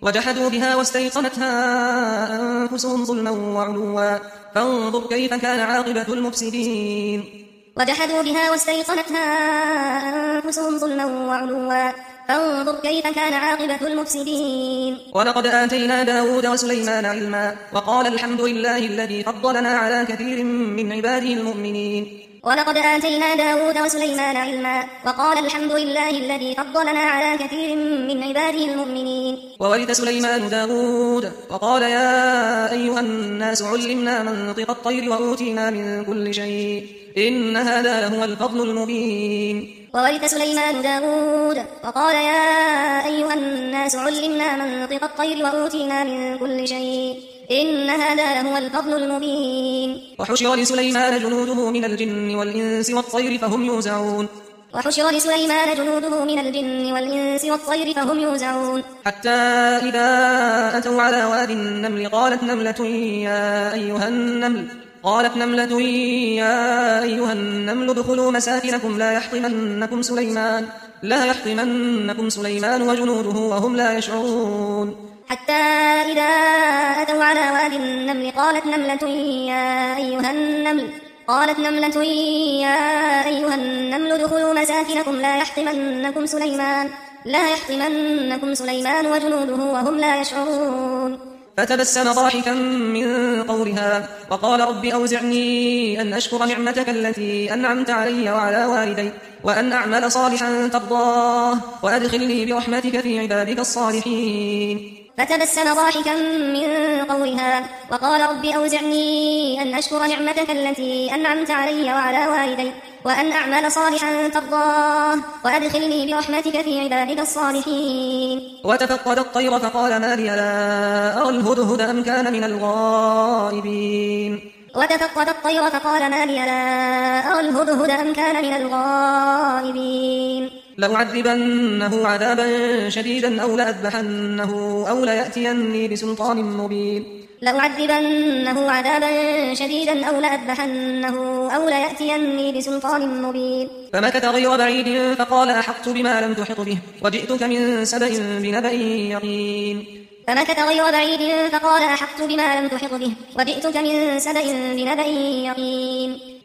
وجحدوا بها واستيقنتها أنفسهم ظلما وعلوا فانظر كيف كان عاقبة المفسدين. وجحدوا بها واستيقنتها أنفسهم ظلما وعلوا فانظر كيف كان عاقبة المفسدين. ولقد آتينا داود وسليمان علما وقال الحمد لله الذي فضلنا على كثير من عباده المؤمنين. ولقد آتينا داود وسليمان علما وقال الحمد لله الذي فضلنا على كثير من عباده المؤمنين. وورث سليمان داود وقال يا أيها الناس علمنا منطق الطير وأوتينا من كل شيء إن هذا لهو الفضل المبين. وورث سليمان داود وقال يا أيها الناس علمنا منطق الطير وأوتينا من كل شيء إن هذا لهو الفضل المبين. وحشر لسليمان جنوده من الجن والإنس والطير فهم يوزعون. وحشر لسليمان جنوده من الجن والإنس والطير فهم يوزعون. حتى إذا أتوا على وادي النمل قالت نملة يا أيها النمل ادخلوا مساكنكم لا يحطمنكم سليمان وجنوده وهم لا يشعرون. حتى إذا أتوا على وادي النمل قالت نملة يا أيها النمل ادخلوا مساكنكم لا يحطمنكم سليمان وجنوده وهم لا يشعرون. فتبسم ضاحكا من قولها وقال رب أوزعني أن أشكر نعمتك التي أنعمت علي وعلى والدي وأن أعمل صالحا ترضاه وأدخلني برحمتك في عبادك الصالحين. فتبسم ضاحكا من قولها وقال رب أوزعني أن أشكر نعمتك التي أنعمت علي وعلى والدي وأن أعمل صالحا ترضاه وأدخلني برحمتك في عبادك الصالحين. وتفقد الطير فقال ما لي لا أرى الهدهد أم كان من الغائبين. وتفقد الطير فقال ما لي لا أرى الهدهد أم كان من الغائبين. لأعذبنه عذابا شديدا أو لأذبحنه أو ليأتيني بسلطان مبين. لأعذبنه عذابا شديدا أو لأذبحنه أو ليأتيني بسلطان مبين. فمكث غير بعيد فقال أحطت بما لم تحط به وجئتك من سبأ بنبأ يقين. فمكث غير بعيد فقال أحطت بما لم تحط به وجئتك من سبأ بنبأ يقين.